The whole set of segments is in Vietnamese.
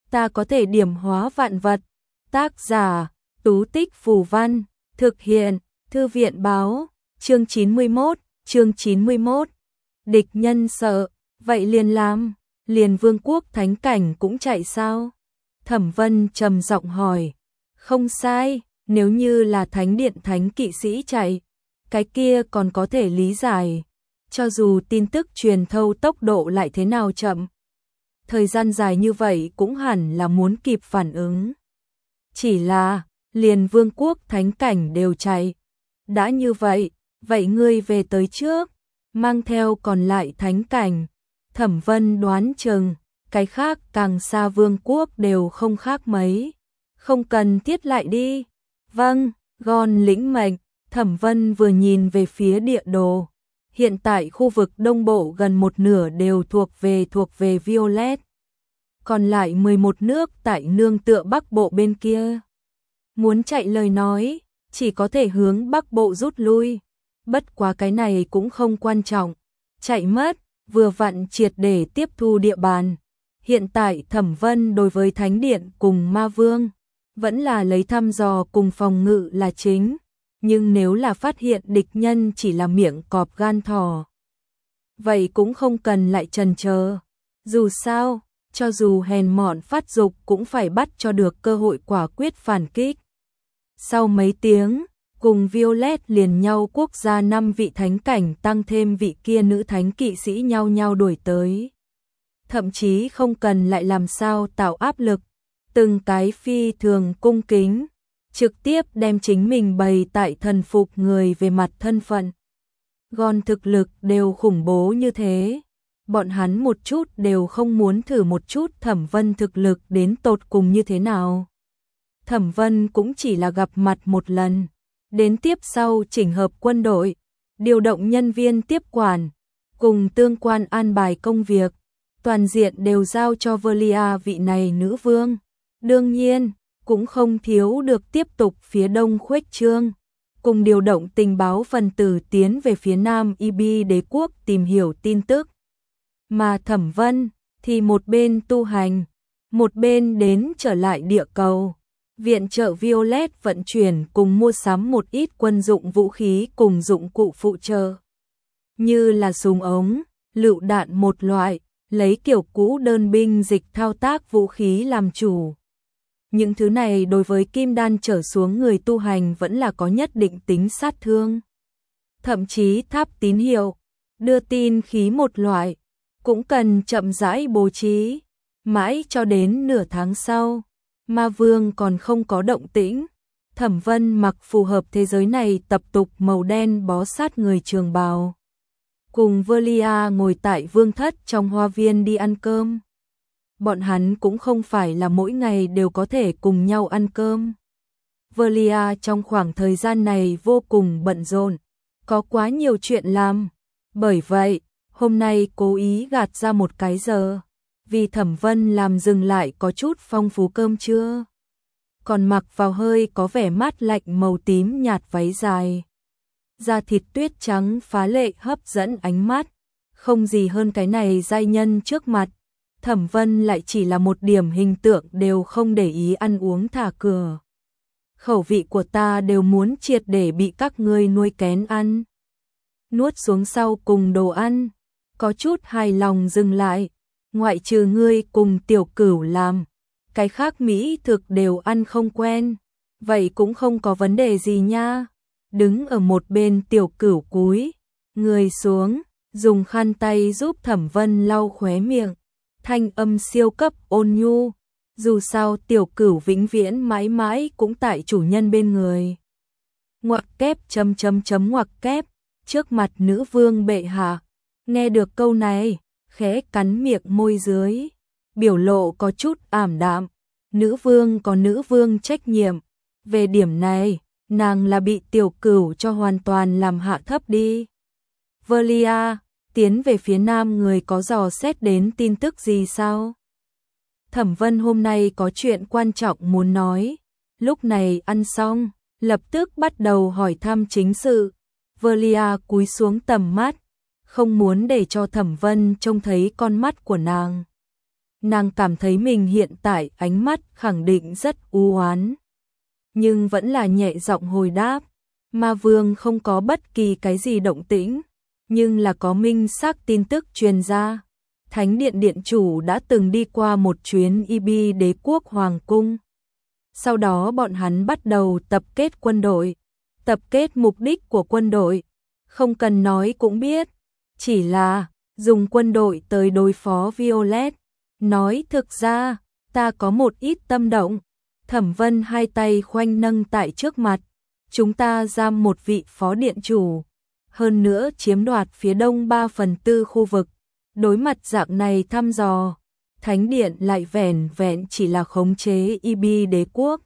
ta có thể điểm hóa vạn vật. Tác giả, Tú Tích Phù Văn, thực hiện, Thư viện Báo, chương 91. Địch nhân sợ, vậy liền làm, liền vương quốc thánh cảnh cũng chạy sao? Thẩm Vân trầm giọng hỏi. Không sai, nếu như là thánh điện thánh kỵ sĩ chạy, cái kia còn có thể lý giải. Cho dù tin tức truyền thâu tốc độ lại thế nào chậm, thời gian dài như vậy cũng hẳn là muốn kịp phản ứng. Chỉ là, liền vương quốc thánh cảnh đều chạy. Đã như vậy, vậy ngươi về tới trước, mang theo còn lại thánh cảnh. Thẩm Vân đoán chừng, cái khác càng xa vương quốc đều không khác mấy. Không cần thiết lại đi. Vâng, Gon lĩnh mệnh. Thẩm Vân vừa nhìn về phía địa đồ. Hiện tại khu vực Đông Bộ gần một nửa đều thuộc về Violet. Còn lại 11 nước tại nương tựa Bắc Bộ bên kia. Muốn chạy lời nói, chỉ có thể hướng Bắc Bộ rút lui. Bất quá cái này cũng không quan trọng. Chạy mất, vừa vặn triệt để tiếp thu địa bàn. Hiện tại Thẩm Vân đối với Thánh Điện cùng Ma Vương, vẫn là lấy thăm dò cùng phòng ngự là chính. Nhưng nếu là phát hiện địch nhân chỉ là miệng cọp gan thỏ, vậy cũng không cần lại chần chờ. Dù sao, cho dù hèn mọn phát dục cũng phải bắt cho được cơ hội quả quyết phản kích. Sau mấy tiếng, cùng Violet liền nhau quốc gia 5 vị thánh cảnh tăng thêm vị kia nữ thánh kỵ sĩ nhau nhau đuổi tới. Thậm chí không cần lại làm sao tạo áp lực, từng cái phi thường cung kính, trực tiếp đem chính mình bày tại thần phục người về mặt thân phận. Gon thực lực đều khủng bố như thế, bọn hắn một chút đều không muốn thử một chút Thẩm Vân thực lực đến tột cùng như thế nào. Thẩm Vân cũng chỉ là gặp mặt một lần, đến tiếp sau chỉnh hợp quân đội, điều động nhân viên tiếp quản, cùng tương quan an bài công việc, toàn diện đều giao cho Velia vị này nữ vương. Đương nhiên, cũng không thiếu được tiếp tục phía đông khuếch trương, cùng điều động tình báo phần tử tiến về phía nam Ibi đế quốc tìm hiểu tin tức. Mà Thẩm Vân thì một bên tu hành, một bên đến trở lại địa cầu, viện trợ Violet vận chuyển cùng mua sắm một ít quân dụng vũ khí cùng dụng cụ phụ trợ, như là súng ống, lựu đạn một loại, lấy kiểu cũ đơn binh dịch thao tác vũ khí làm chủ. Những thứ này đối với kim đan trở xuống người tu hành vẫn là có nhất định tính sát thương. Thậm chí tháp tín hiệu, đưa tin khí một loại, cũng cần chậm rãi bố trí. Mãi cho đến nửa tháng sau, Ma Vương còn không có động tĩnh. Thẩm Vân mặc phù hợp thế giới này tập tục màu đen bó sát người trường bào, cùng Velia ngồi tại vương thất trong hoa viên đi ăn cơm. Bọn hắn cũng không phải là mỗi ngày đều có thể cùng nhau ăn cơm. Velia trong khoảng thời gian này vô cùng bận rộn, có quá nhiều chuyện làm. Bởi vậy, hôm nay cố ý gạt ra một cái giờ, vì Thẩm Vân làm dừng lại có chút phong phú cơm trưa. Còn mặc vào hơi có vẻ mát lạnh màu tím nhạt váy dài. Da thịt tuyết trắng phá lệ hấp dẫn ánh mắt, không gì hơn cái này giai nhân trước mặt. Thẩm Vân lại chỉ là một điểm hình tượng đều không để ý ăn uống thả cửa. Khẩu vị của ta đều muốn triệt để bị các ngươi nuôi kén ăn. Nuốt xuống sau cùng đồ ăn, có chút hài lòng dừng lại, ngoại trừ ngươi cùng Tiểu Cửu làm, cái khác mỹ thực đều ăn không quen, vậy cũng không có vấn đề gì nha. Đứng ở một bên Tiểu Cửu cúi người xuống, dùng khăn tay giúp Thẩm Vân lau khóe miệng. Thanh âm siêu cấp ôn nhu, dù sao Tiểu Cửu vĩnh viễn mãi mãi cũng tại chủ nhân bên người. Ngoặc kép ngoặc kép, trước mặt nữ vương bệ hạ, nghe được câu này, khẽ cắn miệng môi dưới, biểu lộ có chút ảm đạm. Nữ vương có nữ vương trách nhiệm, về điểm này, nàng là bị Tiểu Cửu cho hoàn toàn làm hạ thấp đi. Velia, tiến về phía nam người có dò xét đến tin tức gì sao? Thẩm Vân hôm nay có chuyện quan trọng muốn nói. Lúc này ăn xong, lập tức bắt đầu hỏi thăm chính sự. Velia cúi xuống tầm mắt, không muốn để cho Thẩm Vân trông thấy con mắt của nàng. Nàng cảm thấy mình hiện tại ánh mắt khẳng định rất u oán, nhưng vẫn là nhẹ giọng hồi đáp. Ma Vương không có bất kỳ cái gì động tĩnh, nhưng là có minh xác tin tức truyền ra. Thánh điện điện chủ đã từng đi qua một chuyến Y Đế quốc hoàng cung. Sau đó bọn hắn bắt đầu tập kết quân đội. Tập kết mục đích của quân đội, không cần nói cũng biết, chỉ là dùng quân đội tới đối phó Violet. Nói thực ra, ta có một ít tâm động. Thẩm Vân hai tay khoanh nâng tại trước mặt. Chúng ta giam một vị phó điện chủ, hơn nữa chiếm đoạt phía đông 3/4 khu vực. Đối mặt dạng này thăm dò, Thánh điện lại vẻn vẹn chỉ là khống chế Y Đế quốc.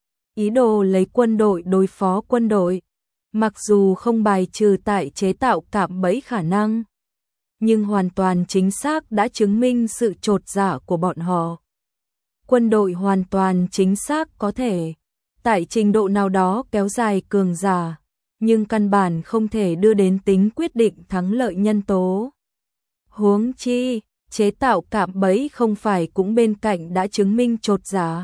Ý đồ lấy quân đội đối phó quân đội, mặc dù không bài trừ tại chế tạo cạm bẫy khả năng, nhưng hoàn toàn chính xác đã chứng minh sự chột dạ của bọn họ. Quân đội hoàn toàn chính xác có thể tại trình độ nào đó kéo dài cường giả, nhưng căn bản không thể đưa đến tính quyết định thắng lợi nhân tố. Huống chi, chế tạo cạm bẫy không phải cũng bên cạnh đã chứng minh chột dạ.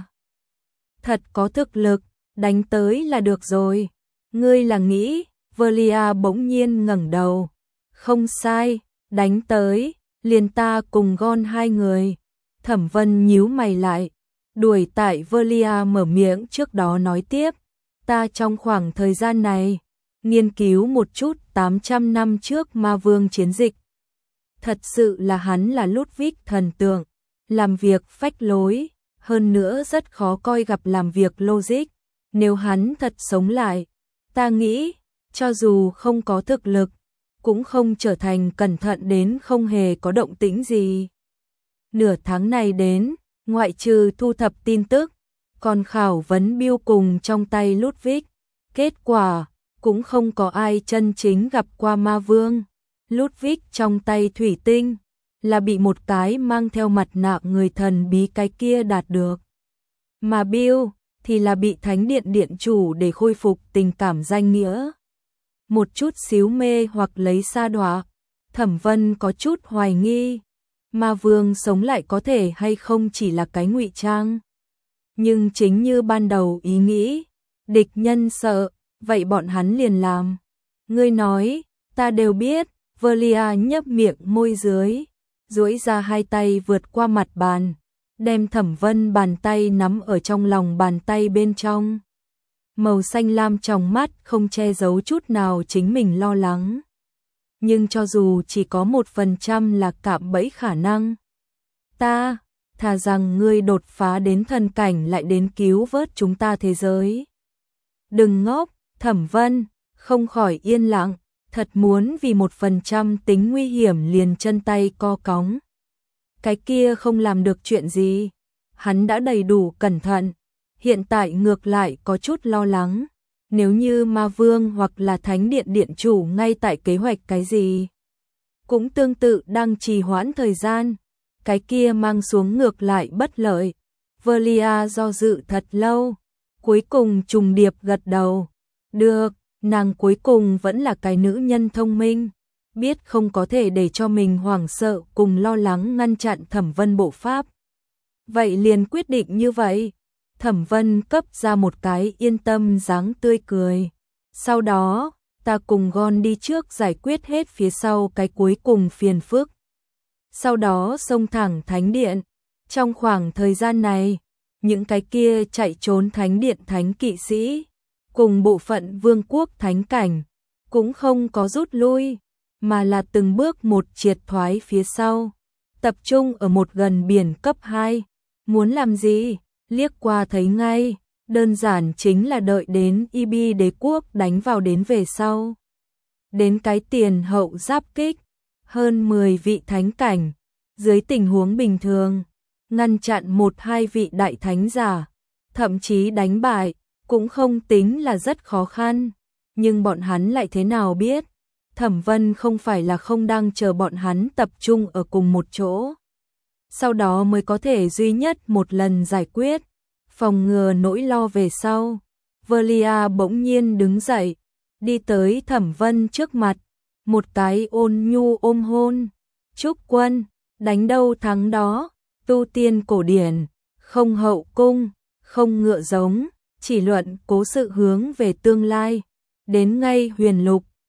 Thật có thực lực, đánh tới là được rồi. Ngươi là nghĩ, Velia bỗng nhiên ngẩng đầu. Không sai, đánh tới, liền ta cùng Gon hai người. Thẩm Vân nhíu mày lại, đuổi tại Velia mở miệng trước đó nói tiếp. Ta trong khoảng thời gian này, nghiên cứu một chút 800 năm trước Ma Vương chiến dịch. Thật sự là hắn là Ludwig thần tượng, làm việc phách lối, hơn nữa rất khó coi gặp làm việc logic. Nếu hắn thật sống lại, ta nghĩ, cho dù không có thực lực, cũng không trở thành cẩn thận đến không hề có động tĩnh gì. Nửa tháng này đến, ngoại trừ thu thập tin tức, còn khảo vấn biêu cùng trong tay Ludwig. Kết quả, cũng không có ai chân chính gặp qua Ma Vương. Ludwig trong tay thủy tinh, là bị một cái mang theo mặt nạ người thần bí cái kia đạt được. Mà Bill thì là bị Thánh điện điện chủ để khôi phục tình cảm danh nghĩa. Một chút xíu mê hoặc lấy sa đọa. Thẩm Vân có chút hoài nghi, Ma Vương sống lại có thể hay không chỉ là cái ngụy trang. Nhưng chính như ban đầu ý nghĩ, địch nhân sợ, vậy bọn hắn liền làm. Ngươi nói, ta đều biết. Velia nhấp miệng môi dưới, duỗi ra hai tay vượt qua mặt bàn, đem Thẩm Vân bàn tay nắm ở trong lòng bàn tay bên trong. Màu xanh lam trong mắt không che giấu chút nào chính mình lo lắng. Nhưng cho dù chỉ có 1% là cạm bẫy khả năng, ta thà rằng ngươi đột phá đến thần cảnh lại đến cứu vớt chúng ta thế giới. Đừng ngốc, Thẩm Vân không khỏi yên lặng. Thật muốn vì 1% tính nguy hiểm liền chân tay co cóng. Cái kia không làm được chuyện gì. Hắn đã đầy đủ cẩn thận. Hiện tại ngược lại có chút lo lắng. Nếu như Ma Vương hoặc là Thánh điện điện chủ ngay tại kế hoạch cái gì, cũng tương tự đang trì hoãn thời gian, cái kia mang xuống ngược lại bất lợi. Velia do dự thật lâu, cuối cùng trùng điệp gật đầu. Được. Nàng cuối cùng vẫn là cái nữ nhân thông minh, biết không có thể để cho mình hoảng sợ cùng lo lắng ngăn chặn Thẩm Vân bộ pháp. Vậy liền quyết định như vậy. Thẩm Vân cấp ra một cái yên tâm dáng tươi cười. Sau đó, ta cùng Gon đi trước giải quyết hết phía sau cái cuối cùng phiền phức. Sau đó xông thẳng Thánh điện. Trong khoảng thời gian này, những cái kia chạy trốn Thánh điện thánh kỵ sĩ cùng bộ phận vương quốc thánh cảnh, cũng không có rút lui, mà là từng bước một triệt thoái phía sau, tập trung ở một gần biển cấp 2. Muốn làm gì? Liếc qua thấy ngay, đơn giản chính là đợi đến Y Đế quốc đánh vào đến về sau. Đến cái tiền hậu giáp kích, hơn 10 vị thánh cảnh, dưới tình huống bình thường, ngăn chặn 1-2 vị đại thánh giả, thậm chí đánh bại, cũng không tính là rất khó khăn, nhưng bọn hắn lại thế nào biết, Thẩm Vân không phải là không đang chờ bọn hắn tập trung ở cùng một chỗ. Sau đó mới có thể duy nhất một lần giải quyết, phòng ngừa nỗi lo về sau. Velia bỗng nhiên đứng dậy, đi tới Thẩm Vân trước mặt, một cái ôn nhu ôm hôn. Trúc Quân, đánh đâu thắng đó, tu tiên cổ điển, không hậu cung, không ngựa giống, chỉ luận cố sự hướng về tương lai. Đến ngay huyền lục,